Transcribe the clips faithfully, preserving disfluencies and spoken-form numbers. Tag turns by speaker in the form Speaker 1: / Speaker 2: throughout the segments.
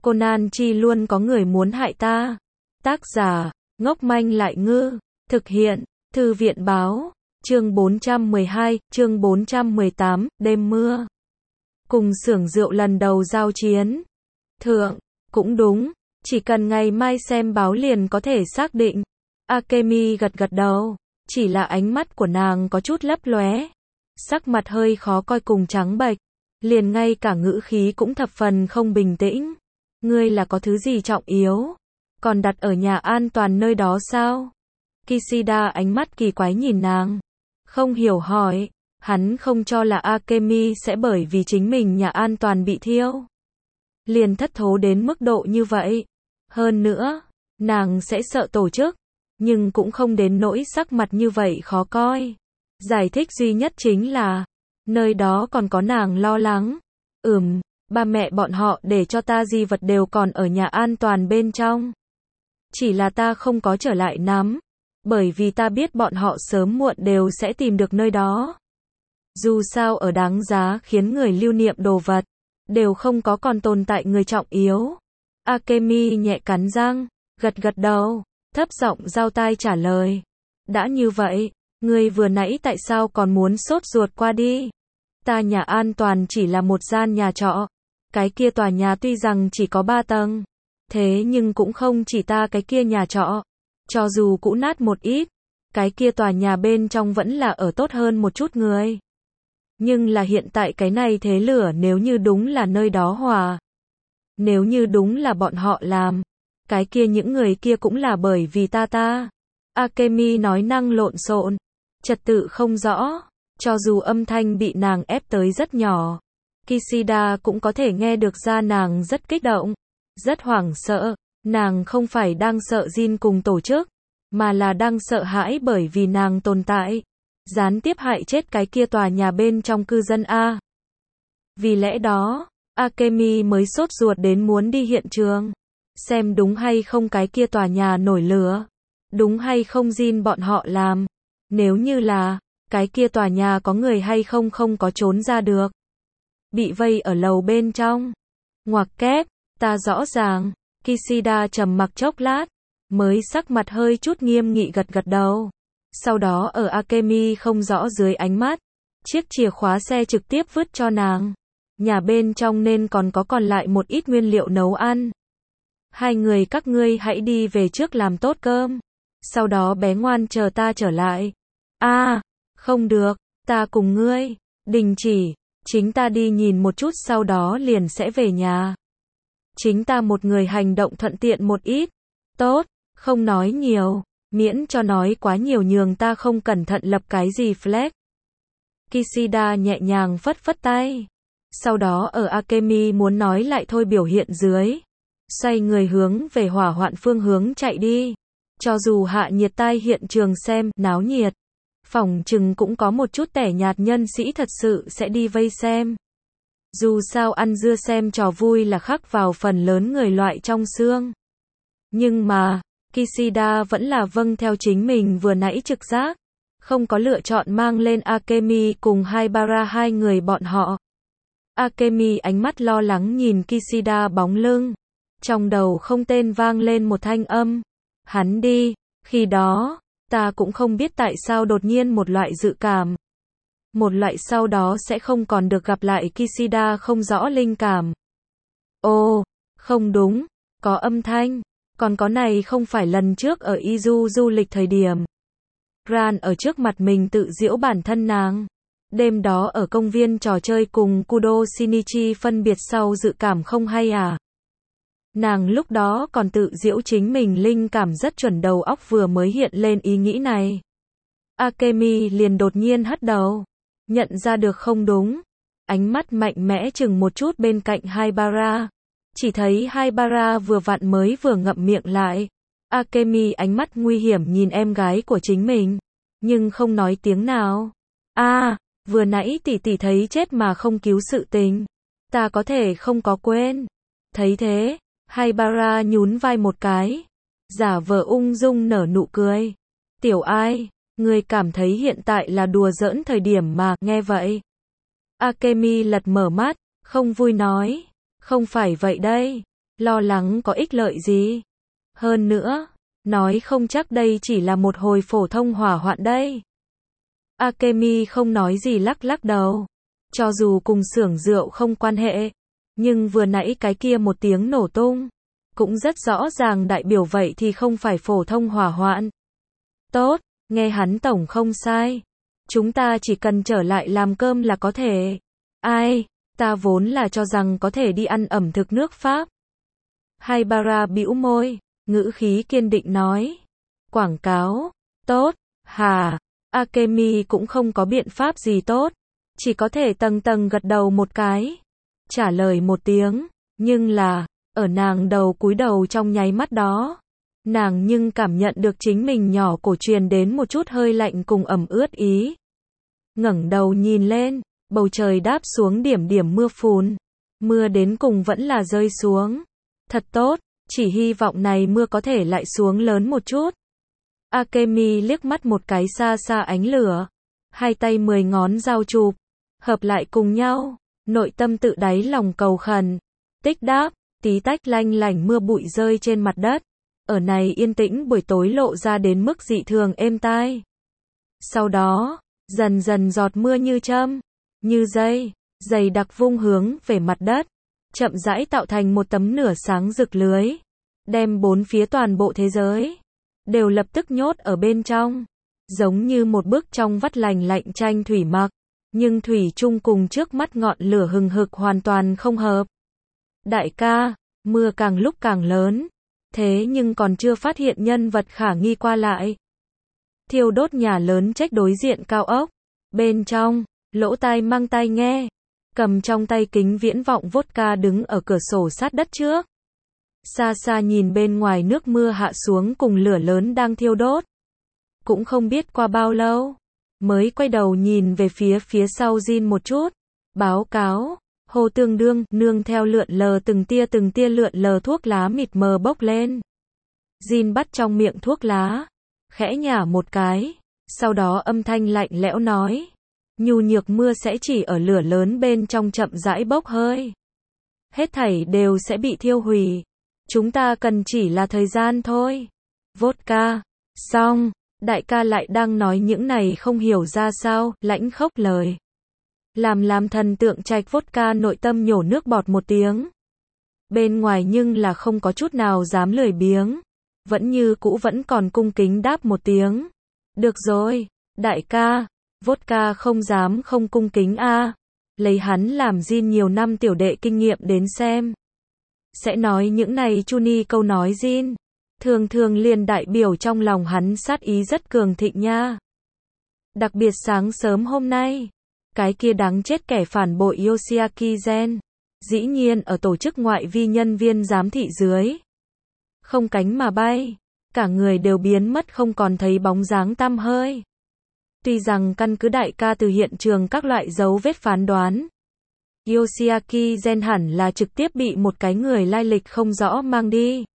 Speaker 1: Conan Chi luôn có người muốn hại ta. Tác giả, ngốc manh lại ngư. Thực hiện, Thư viện báo. Chương bốn trăm mười hai, chương bốn trăm mười tám, đêm mưa. Cùng xưởng rượu lần đầu giao chiến. Thượng, cũng đúng, chỉ cần ngày mai xem báo liền có thể xác định. Akemi gật gật đầu, chỉ là ánh mắt của nàng có chút lấp lóe. Sắc mặt hơi khó coi cùng trắng bệch, liền ngay cả ngữ khí cũng thập phần không bình tĩnh. Ngươi là có thứ gì trọng yếu? Còn đặt ở nhà an toàn nơi đó sao? Kishida ánh mắt kỳ quái nhìn nàng. Không hiểu hỏi, hắn không cho là Akemi sẽ bởi vì chính mình nhà an toàn bị thiêu. Liền thất thố đến mức độ như vậy. Hơn nữa, nàng sẽ sợ tổ chức, nhưng cũng không đến nỗi sắc mặt như vậy khó coi. Giải thích duy nhất chính là, nơi đó còn có nàng lo lắng. Ừm, ba mẹ bọn họ để cho ta di vật đều còn ở nhà an toàn bên trong. Chỉ là ta không có trở lại nắm, bởi vì ta biết bọn họ sớm muộn đều sẽ tìm được nơi đó. Dù sao ở đáng giá khiến người lưu niệm đồ vật, đều không có còn tồn tại người trọng yếu. Akemi nhẹ cắn răng, gật gật đầu, thấp giọng giao tai trả lời. Đã như vậy, ngươi vừa nãy tại sao còn muốn sốt ruột qua đi? Ta nhà an toàn chỉ là một gian nhà trọ. Cái kia tòa nhà tuy rằng chỉ có ba tầng, thế nhưng cũng không chỉ ta cái kia nhà trọ. Cho dù cũ nát một ít, cái kia tòa nhà bên trong vẫn là ở tốt hơn một chút người. Nhưng là hiện tại cái này thế lửa nếu như đúng là nơi đó hòa. Nếu như đúng là bọn họ làm, cái kia những người kia cũng là bởi vì ta ta. Akemi nói năng lộn xộn, trật tự không rõ, cho dù âm thanh bị nàng ép tới rất nhỏ. Kishida cũng có thể nghe được ra nàng rất kích động, rất hoảng sợ. Nàng không phải đang sợ Jin cùng tổ chức, mà là đang sợ hãi bởi vì nàng tồn tại, gián tiếp hại chết cái kia tòa nhà bên trong cư dân A. Vì lẽ đó, Akemi mới sốt ruột đến muốn đi hiện trường, xem đúng hay không cái kia tòa nhà nổi lửa, đúng hay không Jin bọn họ làm, nếu như là, cái kia tòa nhà có người hay không không có trốn ra được. Bị vây ở lầu bên trong. Ngoặc kép, ta rõ ràng. Kishida trầm mặc chốc lát, mới sắc mặt hơi chút nghiêm nghị gật gật đầu. Sau đó ở Akemi không rõ dưới ánh mắt, chiếc chìa khóa xe trực tiếp vứt cho nàng. Nhà bên trong nên còn có còn lại một ít nguyên liệu nấu ăn. Hai người các ngươi hãy đi về trước làm tốt cơm. Sau đó bé ngoan chờ ta trở lại. A, à, không được, ta cùng ngươi. Đình chỉ, chính ta đi nhìn một chút sau đó liền sẽ về nhà. Chính ta một người hành động thuận tiện một ít. Tốt, không nói nhiều, miễn cho nói quá nhiều nhường ta không cẩn thận lập cái gì flag. Kishida nhẹ nhàng phất phất tay. Sau đó ở Akemi muốn nói lại thôi biểu hiện dưới. Xoay người hướng về hỏa hoạn phương hướng chạy đi. Cho dù hạ nhiệt tai hiện trường xem, náo nhiệt. Phỏng chừng cũng có một chút tẻ nhạt nhân sĩ thật sự sẽ đi vây xem. Dù sao ăn dưa xem trò vui là khắc vào phần lớn người loại trong xương. Nhưng mà, Kishida vẫn là vâng theo chính mình vừa nãy trực giác. Không có lựa chọn mang lên Akemi cùng Haibara hai người bọn họ. Akemi ánh mắt lo lắng nhìn Kishida bóng lưng. Trong đầu không tên vang lên một thanh âm. Hắn đi, khi đó, ta cũng không biết tại sao đột nhiên một loại dự cảm. Một loại sau đó sẽ không còn được gặp lại Kishida không rõ linh cảm. Ồ, không đúng, có âm thanh, còn có này không phải lần trước ở Izu du lịch thời điểm. Ran ở trước mặt mình tự giễu bản thân nàng. Đêm đó ở công viên trò chơi cùng Kudo Shinichi phân biệt sau dự cảm không hay à. Nàng lúc đó còn tự giễu chính mình linh cảm rất chuẩn đầu óc vừa mới hiện lên ý nghĩ này. Akemi liền đột nhiên hất đầu. Nhận ra được không đúng. Ánh mắt mạnh mẽ chừng một chút bên cạnh Haibara. Chỉ thấy Haibara vừa vặn mới vừa ngậm miệng lại. Akemi ánh mắt nguy hiểm nhìn em gái của chính mình. Nhưng không nói tiếng nào. A, à, vừa nãy tỷ tỷ thấy chết mà không cứu sự tình. Ta có thể không có quên. Thấy thế, Haibara nhún vai một cái. Giả vờ ung dung nở nụ cười. Tiểu ai? Ngươi cảm thấy hiện tại là đùa giỡn thời điểm mà, nghe vậy. Akemi lật mở mắt, không vui nói. Không phải vậy đây. Lo lắng có ích lợi gì? Hơn nữa, nói không chắc đây chỉ là một hồi phổ thông hỏa hoạn đây. Akemi không nói gì lắc lắc đầu. Cho dù cùng xưởng rượu không quan hệ, nhưng vừa nãy cái kia một tiếng nổ tung, cũng rất rõ ràng đại biểu vậy thì không phải phổ thông hỏa hoạn. Tốt, nghe hắn tổng không sai. Chúng ta chỉ cần trở lại làm cơm là có thể. Ai, ta vốn là cho rằng có thể đi ăn ẩm thực nước Pháp. Haibara bĩu môi, ngữ khí kiên định nói. Quảng cáo, tốt, hà, Akemi cũng không có biện pháp gì tốt. Chỉ có thể tầng tầng gật đầu một cái. Trả lời một tiếng, nhưng là, ở nàng đầu cúi đầu trong nháy mắt đó. Nàng nhưng cảm nhận được chính mình nhỏ cổ truyền đến một chút hơi lạnh cùng ẩm ướt ý. Ngẩng đầu nhìn lên, bầu trời đáp xuống điểm điểm mưa phùn. Mưa đến cùng vẫn là rơi xuống. Thật tốt, chỉ hy vọng này mưa có thể lại xuống lớn một chút. Akemi liếc mắt một cái xa xa ánh lửa. Hai tay mười ngón giao chụp, hợp lại cùng nhau. Nội tâm tự đáy lòng cầu khẩn. Tích đáp, tí tách lanh lảnh mưa bụi rơi trên mặt đất. Ở này yên tĩnh buổi tối lộ ra đến mức dị thường êm tai. Sau đó, dần dần giọt mưa như châm, như dây, dày đặc vung hướng về mặt đất, chậm rãi tạo thành một tấm nửa sáng rực lưới, đem bốn phía toàn bộ thế giới, đều lập tức nhốt ở bên trong, giống như một bức trong vắt lành lạnh tranh thủy mặc, nhưng thủy chung cùng trước mắt ngọn lửa hừng hực hoàn toàn không hợp. Đại ca, mưa càng lúc càng lớn. Thế nhưng còn chưa phát hiện nhân vật khả nghi qua lại. Thiêu đốt nhà lớn trách đối diện cao ốc. Bên trong, lỗ tai mang tai nghe. Cầm trong tay kính viễn vọng vodka đứng ở cửa sổ sát đất trước. Xa xa nhìn bên ngoài nước mưa hạ xuống cùng lửa lớn đang thiêu đốt. Cũng không biết qua bao lâu. Mới quay đầu nhìn về phía phía sau Jin một chút. Báo cáo. Hồ tương đương, nương theo lượn lờ từng tia từng tia lượn lờ thuốc lá mịt mờ bốc lên. Jin bắt trong miệng thuốc lá, khẽ nhả một cái, sau đó âm thanh lạnh lẽo nói. Nhu nhược mưa sẽ chỉ ở lửa lớn bên trong chậm rãi bốc hơi. Hết thảy đều sẽ bị thiêu hủy. Chúng ta cần chỉ là thời gian thôi. Vodka, xong, đại ca lại đang nói những này không hiểu ra sao, lãnh khốc lời. Làm làm thần tượng trạch vodka nội tâm nhổ nước bọt một tiếng. Bên ngoài nhưng là không có chút nào dám lười biếng. Vẫn như cũ vẫn còn cung kính đáp một tiếng. Được rồi, đại ca, vodka không dám không cung kính a. À. Lấy hắn làm Jin nhiều năm tiểu đệ kinh nghiệm đến xem. Sẽ nói những này chuni câu nói Jin. Thường thường liền đại biểu trong lòng hắn sát ý rất cường thịnh nha. Đặc biệt sáng sớm hôm nay. Cái kia đáng chết kẻ phản bội Yoshiaki Gen. Dĩ nhiên ở tổ chức ngoại vi nhân viên giám thị dưới. Không cánh mà bay. Cả người đều biến mất không còn thấy bóng dáng tăm hơi. Tuy rằng căn cứ đại ca từ hiện trường các loại dấu vết phán đoán. Yoshiaki Gen hẳn là trực tiếp bị một cái người lai lịch không rõ mang đi.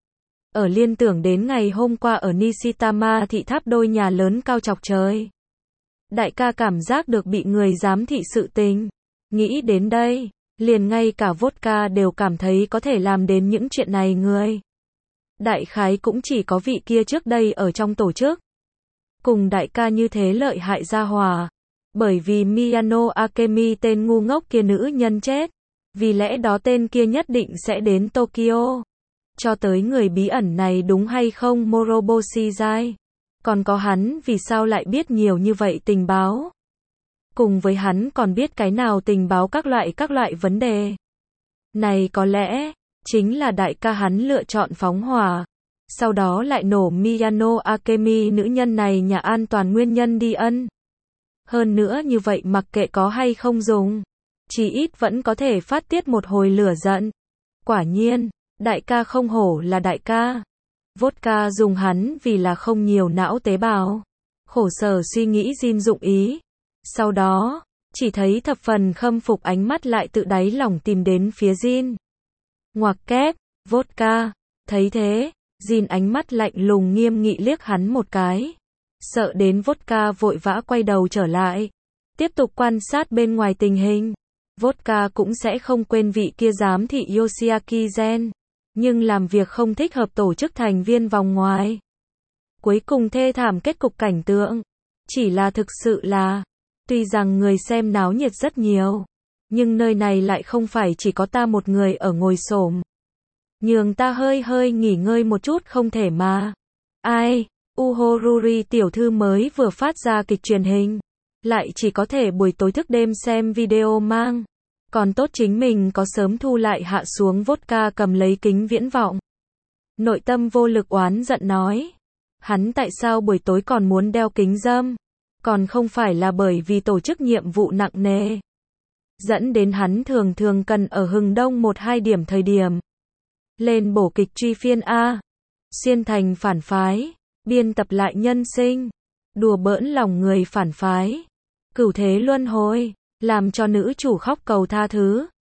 Speaker 1: Ở liên tưởng đến ngày hôm qua ở Nishitama thị tháp đôi nhà lớn cao chọc trời. Đại ca cảm giác được bị người giám thị sự tình. Nghĩ đến đây, liền ngay cả vodka đều cảm thấy có thể làm đến những chuyện này người. Đại khái cũng chỉ có vị kia trước đây ở trong tổ chức. Cùng đại ca như thế lợi hại gia hòa. Bởi vì Miyano Akemi tên ngu ngốc kia nữ nhân chết. Vì lẽ đó tên kia nhất định sẽ đến Tokyo. Cho tới người bí ẩn này đúng hay không Moroboshi Jai. Còn có hắn vì sao lại biết nhiều như vậy tình báo. Cùng với hắn còn biết cái nào tình báo các loại các loại vấn đề. Này có lẽ, chính là đại ca hắn lựa chọn phóng hỏa. Sau đó lại nổ Miyano Akemi nữ nhân này nhà an toàn nguyên nhân đi ân. Hơn nữa như vậy mặc kệ có hay không dùng. Chỉ ít vẫn có thể phát tiết một hồi lửa giận. Quả nhiên, đại ca không hổ là đại ca. Vodka dùng hắn vì là không nhiều não tế bào. Khổ sở suy nghĩ Jin dụng ý. Sau đó, chỉ thấy thập phần khâm phục ánh mắt lại tự đáy lòng tìm đến phía Jin. Ngoặc kép, vodka. Thấy thế, Jin ánh mắt lạnh lùng nghiêm nghị liếc hắn một cái. Sợ đến vodka vội vã quay đầu trở lại. Tiếp tục quan sát bên ngoài tình hình. Vodka cũng sẽ không quên vị kia giám thị Yoshiaki Gen. nhưng làm việc không thích hợp tổ chức thành viên vòng ngoài. Cuối cùng thê thảm kết cục cảnh tượng. Chỉ là thực sự là, tuy rằng người xem náo nhiệt rất nhiều, nhưng nơi này lại không phải chỉ có ta một người ở ngồi xổm. Nhường ta hơi hơi nghỉ ngơi một chút không thể mà. Ai, Uhoruri tiểu thư mới vừa phát ra kịch truyền hình, lại chỉ có thể buổi tối thức đêm xem video mang. Còn tốt chính mình có sớm thu lại hạ xuống vodka cầm lấy kính viễn vọng. Nội tâm vô lực oán giận nói. Hắn tại sao buổi tối còn muốn đeo kính râm? Còn không phải là bởi vì tổ chức nhiệm vụ nặng nề. Dẫn đến hắn thường thường cần ở hừng đông một hai điểm thời điểm. Lên bổ kịch truy phiên A. Xuyên thành phản phái. Biên tập lại nhân sinh. Đùa bỡn lòng người phản phái. Cửu thế luân hồi. Làm cho nữ chủ khóc cầu tha thứ.